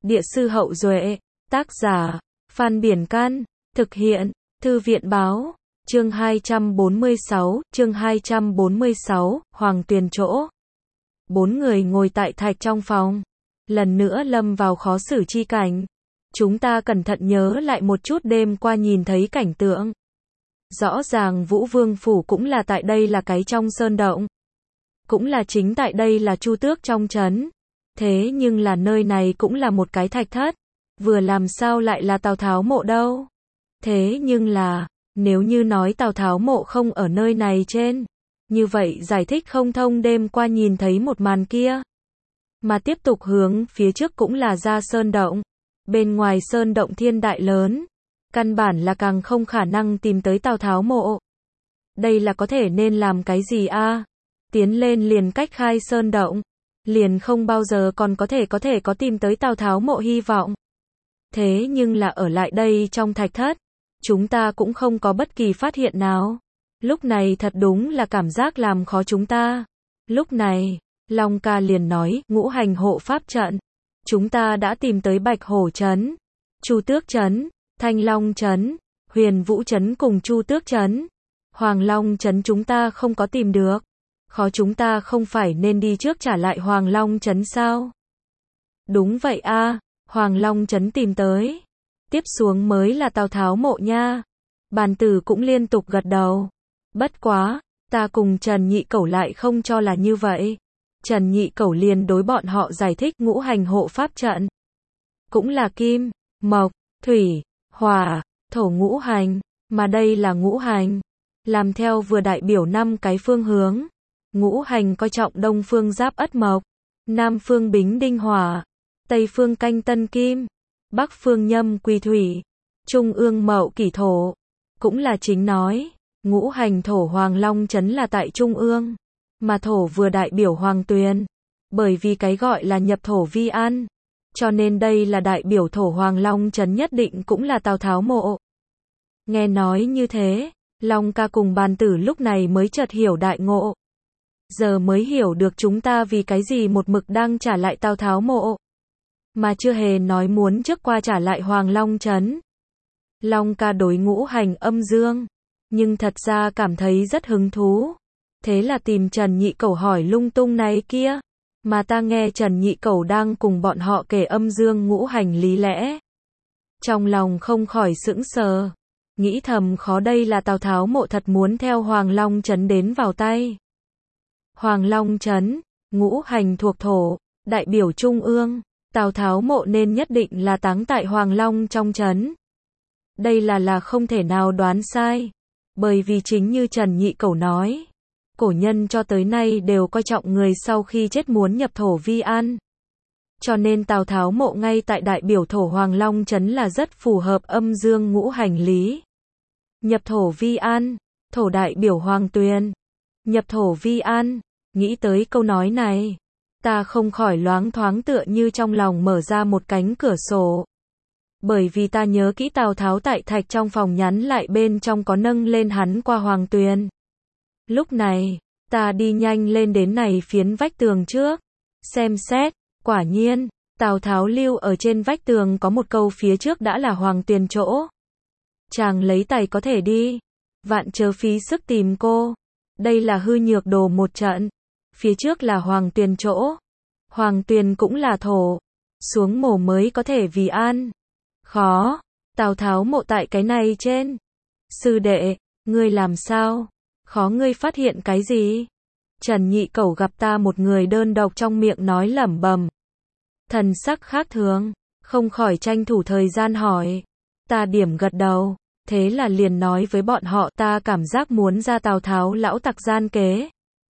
Địa sư Hậu Duệ, tác giả, Phan Biển Can, thực hiện, Thư viện Báo, chương 246, Hoàng Tuyền chỗ. Bốn người ngồi tại thạch trong phòng, lần nữa lâm vào khó xử chi cảnh. Chúng ta cẩn thận nhớ lại một chút đêm qua nhìn thấy cảnh tượng. Rõ ràng Vũ Vương Phủ cũng là tại đây là cái trong sơn động. Cũng là chính tại đây là Chu Tước trong trấn. Thế nhưng là nơi này cũng là một cái thạch thất. Vừa làm sao lại là Tào Tháo mộ đâu. Thế nhưng là, nếu như nói Tào Tháo mộ không ở nơi này trên. Như vậy giải thích không thông đêm qua nhìn thấy một màn kia. Mà tiếp tục hướng phía trước cũng là ra sơn động. Bên ngoài sơn động thiên đại lớn. Căn bản là càng không khả năng tìm tới Tào Tháo mộ. Đây là có thể nên làm cái gì a? Tiến lên liền cách khai sơn động. Liền không bao giờ còn có thể có tìm tới Tào Tháo mộ hy vọng. Thế nhưng là ở lại đây trong thạch thất. Chúng ta cũng không có bất kỳ phát hiện nào. Lúc này thật đúng là cảm giác làm khó chúng ta. Lúc này, Long ca liền nói, ngũ hành hộ pháp trận. Chúng ta đã tìm tới Bạch Hổ trấn, Chu Tước trấn, Thanh Long trấn, Huyền Vũ trấn cùng Chu Tước trấn. Hoàng Long trấn chúng ta không có tìm được. Khó chúng ta không phải nên đi trước trả lại Hoàng Long trấn sao? Đúng vậy a, Hoàng Long trấn tìm tới. Tiếp xuống mới là Tào Tháo mộ nha. Bàn tử cũng liên tục gật đầu. Bất quá, ta cùng Trần Nhị Cẩu lại không cho là như vậy. Trần Nhị Cẩu liền đối bọn họ giải thích ngũ hành hộ pháp trận. Cũng là kim, mộc, thủy, hỏa, thổ ngũ hành, mà đây là ngũ hành. Làm theo vừa đại biểu 5 cái phương hướng. Ngũ hành coi trọng đông phương giáp ất mộc, nam phương bính đinh hỏa, tây phương canh tân kim, bắc phương nhâm quỳ thủy, trung ương mậu kỷ thổ. Cũng là chính nói, ngũ hành thổ Hoàng Long trấn là tại trung ương, mà thổ vừa đại biểu Hoàng Tuyền. Bởi vì cái gọi là nhập thổ vi an, cho nên đây là đại biểu thổ Hoàng Long trấn nhất định cũng là Tào Tháo mộ. Nghe nói như thế, Long ca cùng bàn tử lúc này mới chợt hiểu đại ngộ. Giờ mới hiểu được chúng ta vì cái gì một mực đang trả lại Tào Tháo mộ. Mà chưa hề nói muốn trước qua trả lại Hoàng Long trấn. Long ca đối ngũ hành âm dương, nhưng thật ra cảm thấy rất hứng thú. Thế là tìm Trần Nhị Cẩu hỏi lung tung này kia. Mà ta nghe Trần Nhị Cẩu đang cùng bọn họ kể âm dương ngũ hành lý lẽ. Trong lòng không khỏi sững sờ. Nghĩ thầm khó đây là Tào Tháo mộ thật muốn theo Hoàng Long trấn đến vào tay. Hoàng Long trấn, ngũ hành thuộc thổ, đại biểu trung ương. Tào Tháo mộ nên nhất định là táng tại Hoàng Long trong trấn. Đây là không thể nào đoán sai. Bởi vì chính như Trần Nhị Cẩu nói, cổ nhân cho tới nay đều coi trọng người sau khi chết muốn nhập thổ vi an. Cho nên Tào Tháo mộ ngay tại đại biểu thổ Hoàng Long trấn là rất phù hợp âm dương ngũ hành lý. Nhập thổ vi an, thổ đại biểu Hoàng Tuyền. Nhập thổ vi an, nghĩ tới câu nói này, ta không khỏi loáng thoáng tựa như trong lòng mở ra một cánh cửa sổ. Bởi vì ta nhớ kỹ Tào Tháo tại thạch trong phòng nhắn lại bên trong có nâng lên hắn qua Hoàng Tuyền. Lúc này, ta đi nhanh lên đến này phiến vách tường trước. Xem xét, quả nhiên, Tào Tháo lưu ở trên vách tường có một câu phía trước đã là Hoàng Tuyền chỗ. Chàng lấy tay có thể đi. Vạn chớ phí sức tìm cô. Đây là hư nhược đồ một trận. Phía trước là Hoàng Tuyền chỗ. Hoàng Tuyền cũng là thổ. Xuống mổ mới có thể vì an. Khó. Tào Tháo mộ tại cái này trên. Sư đệ, ngươi làm sao? Khó ngươi phát hiện cái gì? Trần Nhị Cẩu gặp ta một người đơn độc trong miệng nói lẩm bẩm. Thần sắc khác thường, không khỏi tranh thủ thời gian hỏi. Ta điểm gật đầu, thế là liền nói với bọn họ ta cảm giác muốn ra Tào Tháo lão tặc gian kế.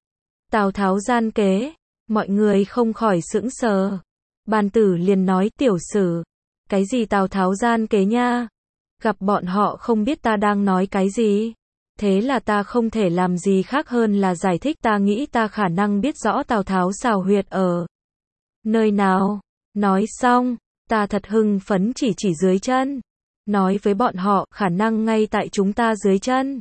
Tào Tháo gian kế, mọi người không khỏi sững sờ. Bàn tử liền nói tiểu sử, cái gì Tào Tháo gian kế nha? Gặp bọn họ không biết ta đang nói cái gì. Thế là ta không thể làm gì khác hơn là giải thích ta nghĩ ta khả năng biết rõ Tào Tháo xào huyệt ở nơi nào. Nói xong, ta thật hưng phấn chỉ dưới chân. Nói với bọn họ khả năng ngay tại chúng ta dưới chân.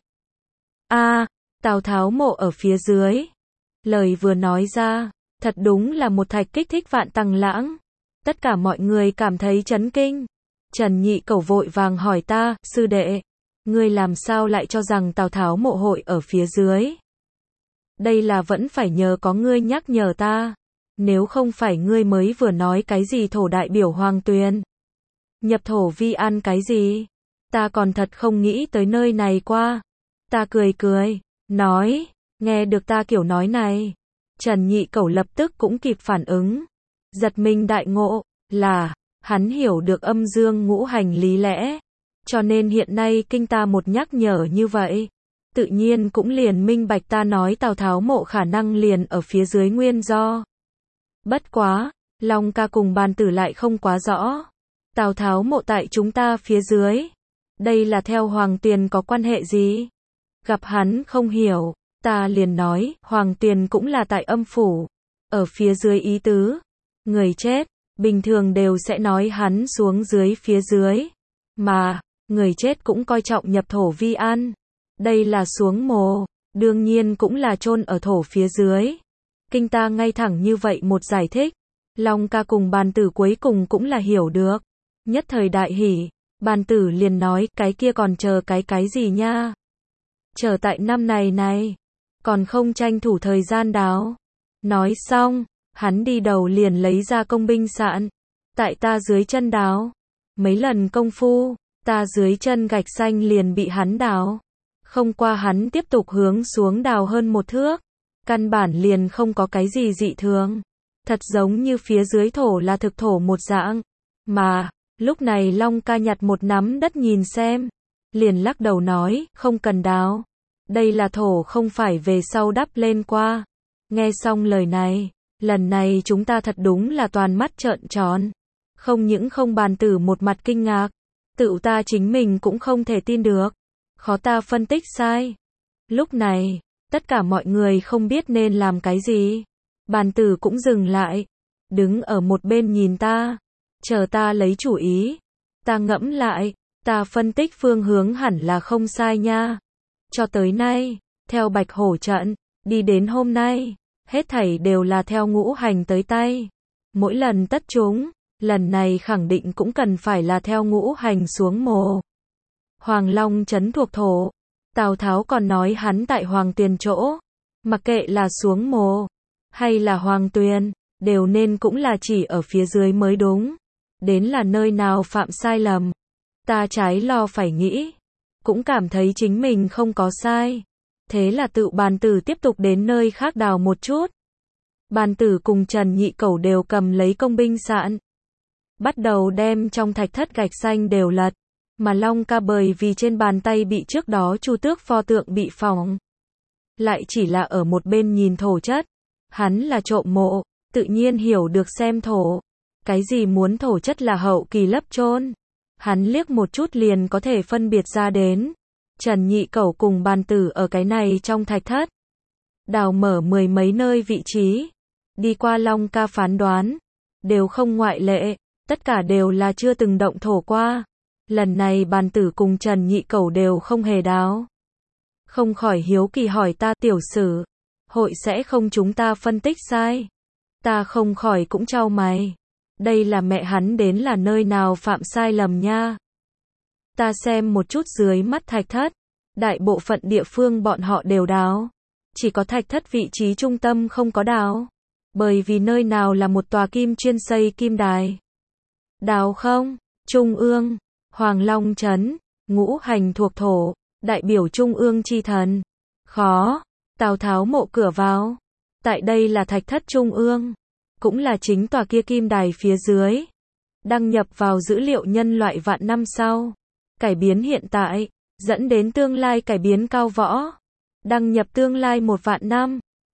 Tào Tháo mộ ở phía dưới. Lời vừa nói ra, thật đúng là một thạch kích thích vạn tăng lãng. Tất cả mọi người cảm thấy chấn kinh. Trần Nhị Cẩu vội vàng hỏi ta, sư đệ, ngươi làm sao lại cho rằng Tào Tháo mộ hội ở phía dưới? Đây là vẫn phải nhờ có ngươi nhắc nhở ta. Nếu không phải ngươi mới vừa nói cái gì thổ đại biểu Hoàng Tuyền. Nhập thổ vi an cái gì? Ta còn thật không nghĩ tới nơi này qua. Ta cười cười, nói, nghe được ta kiểu nói này. Trần Nhị Cẩu lập tức cũng kịp phản ứng. Giật mình đại ngộ, là, hắn hiểu được âm dương ngũ hành lý lẽ. Cho nên hiện nay kinh ta một nhắc nhở như vậy. Tự nhiên cũng liền minh bạch ta nói Tào Tháo mộ khả năng liền ở phía dưới nguyên do. Bất quá, Long ca cùng Bàn Tử lại không quá rõ. Tào Tháo mộ tại chúng ta phía dưới. Đây là theo Hoàng Tuyền có quan hệ gì? Gặp hắn không hiểu, ta liền nói, Hoàng Tuyền cũng là tại âm phủ. Ở phía dưới ý tứ. Người chết, bình thường đều sẽ nói hắn xuống dưới phía dưới. Mà, người chết cũng coi trọng nhập thổ vi an. Đây là xuống mồ, đương nhiên cũng là chôn ở thổ phía dưới. Kinh ta ngay thẳng như vậy một giải thích. Long ca cùng Bàn Tử cuối cùng cũng là hiểu được. Nhất thời đại hỉ, Bàn Tử liền nói, cái kia còn chờ cái gì nha? Chờ tại năm này, còn không tranh thủ thời gian đáo. Nói xong, hắn đi đầu liền lấy ra công binh sạn. Tại ta dưới chân đáo. Mấy lần công phu, ta dưới chân gạch xanh liền bị hắn đáo. Không qua hắn tiếp tục hướng xuống đào hơn một thước. Căn bản liền không có cái gì dị thường. Thật giống như phía dưới thổ là thực thổ một dạng. Mà, lúc này Long ca nhặt một nắm đất nhìn xem. Liền lắc đầu nói, không cần đào. Đây là thổ không phải về sau đắp lên qua. Nghe xong lời này, lần này chúng ta thật đúng là toàn mắt trợn tròn. Không những không Bàn Tử một mặt kinh ngạc. Tự ta chính mình cũng không thể tin được. Khó ta phân tích sai. Lúc này, tất cả mọi người không biết nên làm cái gì. Bàn Tử cũng dừng lại. Đứng ở một bên nhìn ta. Chờ ta lấy chủ ý. Ta ngẫm lại. Ta phân tích phương hướng hẳn là không sai nha. Cho tới nay, theo Bạch Hổ trận, đi đến hôm nay, hết thảy đều là theo ngũ hành tới tay. Mỗi lần tất chúng, lần này khẳng định cũng cần phải là theo ngũ hành xuống mồ. Hoàng Long trấn thuộc thổ. Tào Tháo còn nói hắn tại Hoàng Tuyền chỗ. Mặc kệ là xuống mồ, hay là Hoàng Tuyền, đều nên cũng là chỉ ở phía dưới mới đúng. Đến là nơi nào phạm sai lầm. Ta trái lo phải nghĩ. Cũng cảm thấy chính mình không có sai. Thế là tự Bàn Tử tiếp tục đến nơi khác đào một chút. Bàn Tử cùng Trần Nhị Cẩu đều cầm lấy công binh sạn. Bắt đầu đem trong thạch thất gạch xanh đều lật. Mà Long ca bởi vì trên bàn tay bị trước đó Chu Tước pho tượng bị phỏng. Lại chỉ là ở một bên nhìn thổ chất. Hắn là trộm mộ, tự nhiên hiểu được xem thổ. Cái gì muốn thổ chất là hậu kỳ lấp chôn. Hắn liếc một chút liền có thể phân biệt ra đến. Trần Nhị Cẩu cùng Bàn Tử ở cái này trong thạch thất. Đào mở mười mấy nơi vị trí. Đi qua Long ca phán đoán. Đều không ngoại lệ. Tất cả đều là chưa từng động thổ qua. Lần này Bàn Tử cùng Trần Nhị Cẩu đều không hề đáo. Không khỏi hiếu kỳ hỏi ta tiểu sử. Hội sẽ không chúng ta phân tích sai. Ta không khỏi cũng chau mày. Đây là mẹ hắn đến là nơi nào phạm sai lầm nha. Ta xem một chút dưới mắt thạch thất. Đại bộ phận địa phương bọn họ đều đáo. Chỉ có thạch thất vị trí trung tâm không có đáo. Bởi vì nơi nào là một tòa kim chuyên xây kim đài. Đáo không? Trung ương. Hoàng Long trấn. Ngũ hành thuộc thổ. Đại biểu trung ương chi thần. Khó. Tào Tháo mộ cửa vào. Tại đây là thạch thất trung ương. Cũng là chính tòa kia kim đài phía dưới. Đăng nhập vào dữ liệu nhân loại vạn năm sau. Cải biến hiện tại. Dẫn đến tương lai cải biến cao võ. Đăng nhập tương lai 1 vạn năm.